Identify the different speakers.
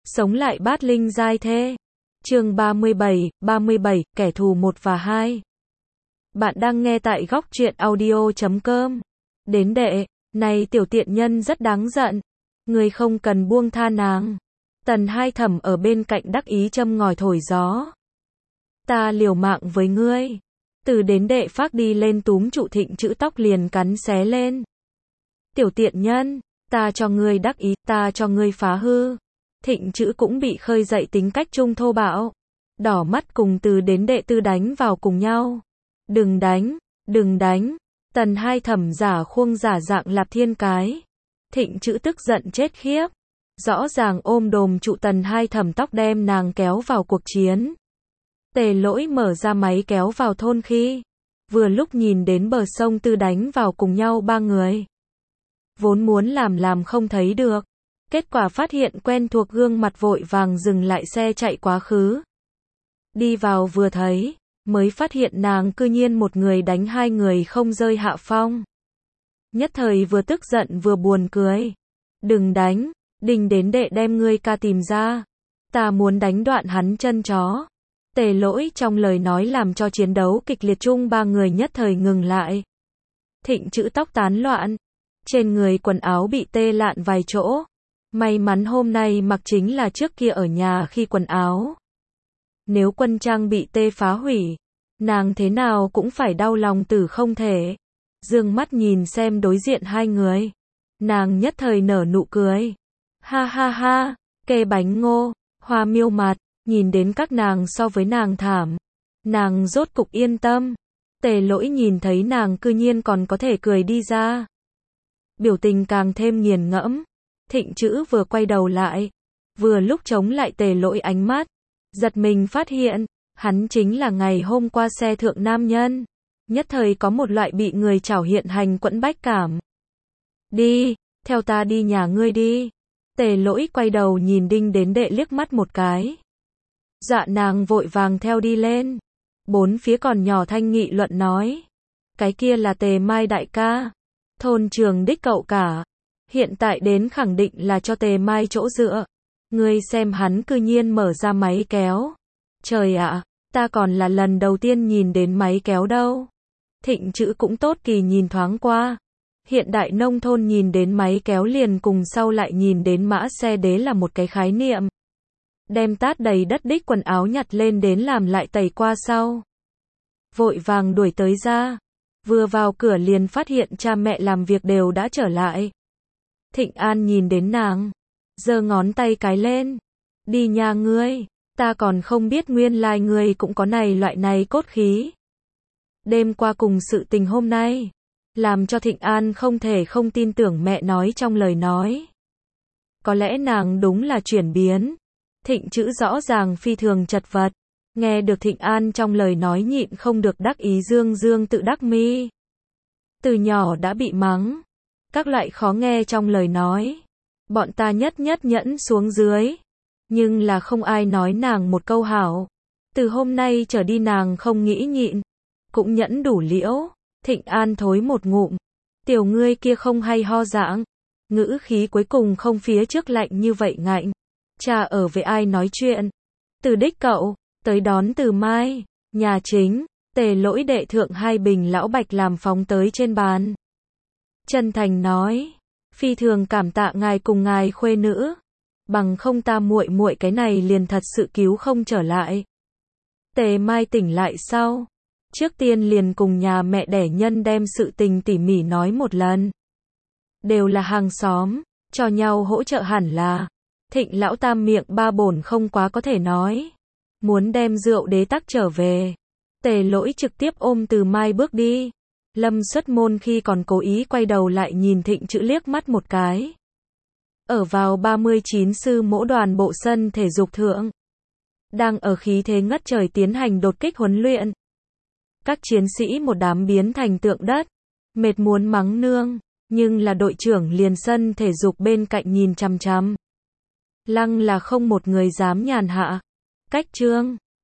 Speaker 1: Sống lại bát linh giai thê. Chương 37, kẻ thù 1 và 2. Bạn đang nghe tại góc truyện audio.com. Đến đệ, này tiểu tiện nhân rất đáng giận. Ngươi không cần buông tha nàng. Tần Hai Thẩm ở bên cạnh đắc ý châm ngòi thổi gió. Ta liều mạng với ngươi. Từ đến đệ phác đi lên túm trụ Thịnh Chữ tóc liền cắn xé lên. Tiểu tiện nhân, ta cho ngươi đắc ý, ta cho ngươi phá hư. Thịnh Chữ cũng bị khơi dậy tính cách trung thô bạo. Đỏ mắt cùng Từ đến đệ tư đánh vào cùng nhau. Đừng đánh, đừng đánh. Tần Hai Thẩm giả khuông giả dạng Lạp Thiên Cái. Thịnh Chữ tức giận chết khiếp. Rõ ràng ôm đồm trụ Tần Hai Thẩm tóc đem nàng kéo vào cuộc chiến. Tề Lỗi mở ra máy kéo vào thôn khi vừa lúc nhìn đến bờ sông Tư đánh vào cùng nhau ba người. Vốn muốn làm không thấy được. Kết quả phát hiện quen thuộc gương mặt vội vàng dừng lại xe chạy quá khứ. Đi vào vừa thấy, mới phát hiện nàng cư nhiên một người đánh hai người không rơi hạ phong. Nhất thời vừa tức giận vừa buồn cười. Đừng đánh, Đình đến đệ đem ngươi ca tìm ra. Ta muốn đánh đoạn hắn chân chó. Tề Lỗi trong lời nói làm cho chiến đấu kịch liệt chung ba người nhất thời ngừng lại. Thịnh Chữ tóc tán loạn. Trên người quần áo bị tê lạn vài chỗ. May mắn hôm nay mặc chính là trước kia ở nhà khi quần áo. Nếu quân trang bị tê phá hủy, nàng thế nào cũng phải đau lòng tử không thể. Dương mắt nhìn xem đối diện hai người. Nàng nhất thời nở nụ cười. Ha ha ha, kê bánh ngô, hoa miêu mặt, nhìn đến các nàng so với nàng thảm. Nàng rốt cục yên tâm. Tề Lỗi nhìn thấy nàng cư nhiên còn có thể cười đi ra. Biểu tình càng thêm nghiền ngẫm. Thịnh Chữ vừa quay đầu lại, vừa lúc chống lại Tề Lỗi ánh mắt, giật mình phát hiện, hắn chính là ngày hôm qua xe thượng nam nhân. Nhất thời có một loại bị người chảo hiện hành quẫn bách cảm. Đi, theo ta đi nhà ngươi đi. Tề Lỗi quay đầu nhìn Đinh đến đệ liếc mắt một cái. Dạ nàng vội vàng theo đi lên. Bốn phía còn nhỏ thanh nghị luận nói. Cái kia là Tề Mai đại ca. Thôn trường đích cậu cả. Hiện tại đến khẳng định là cho Tề Mai chỗ dựa. Ngươi xem hắn cư nhiên mở ra máy kéo. Trời ạ, ta còn là lần đầu tiên nhìn đến máy kéo đâu. Thịnh Chữ cũng tốt kỳ nhìn thoáng qua. Hiện đại nông thôn nhìn đến máy kéo liền cùng sau lại nhìn đến mã xe đế là một cái khái niệm. Đem tát đầy đất đích quần áo nhặt lên đến làm lại tẩy qua sau. Vội vàng đuổi tới ra. Vừa vào cửa liền phát hiện cha mẹ làm việc đều đã trở lại. Thịnh An nhìn đến nàng, giơ ngón tay cái lên. Đi nhà ngươi, ta còn không biết nguyên lai ngươi cũng có này loại này cốt khí. Đêm qua cùng sự tình hôm nay, làm cho Thịnh An không thể không tin tưởng mẹ nói trong lời nói. Có lẽ nàng đúng là chuyển biến. Thịnh Chữ rõ ràng phi thường chật vật. Nghe được Thịnh An trong lời nói nhịn không được đắc ý dương tự đắc mi. Từ nhỏ đã bị mắng. Các loại khó nghe trong lời nói. Bọn ta nhất nhẫn xuống dưới. Nhưng là không ai nói nàng một câu hảo. Từ hôm nay trở đi nàng không nghĩ nhịn. Cũng nhẫn đủ liễu. Thịnh An thối một ngụm. Tiểu ngươi kia không hay ho dạng. Ngữ khí cuối cùng không phía trước lạnh như vậy ngạnh. Cha ở với ai nói chuyện. Từ đích cậu, tới đón Từ Mai. Nhà chính, Tề Lỗi đệ thượng hai bình lão bạch làm phóng tới trên bàn. Chân thành nói, phi thường cảm tạ ngài cùng ngài khuê nữ. Bằng không ta muội cái này liền thật sự cứu không trở lại. Tề Mai tỉnh lại sau. Trước tiên liền cùng nhà mẹ đẻ nhân đem sự tình tỉ mỉ nói một lần. Đều là hàng xóm, cho nhau hỗ trợ hẳn là. Thịnh lão tam miệng ba bổn không quá có thể nói. Muốn đem rượu đế tắc trở về. Tề Lỗi trực tiếp ôm Từ Mai bước đi. Lâm xuất môn khi còn cố ý quay đầu lại nhìn Thịnh Chữ liếc mắt một cái. Ở vào 39 sư mỗ đoàn bộ sân thể dục thượng. Đang ở khí thế ngất trời tiến hành đột kích huấn luyện. Các chiến sĩ một đám biến thành tượng đất. Mệt muốn mắng nương. Nhưng là đội trưởng liền sân thể dục bên cạnh nhìn chằm chằm. Lăng là không một người dám nhàn hạ. Cách chương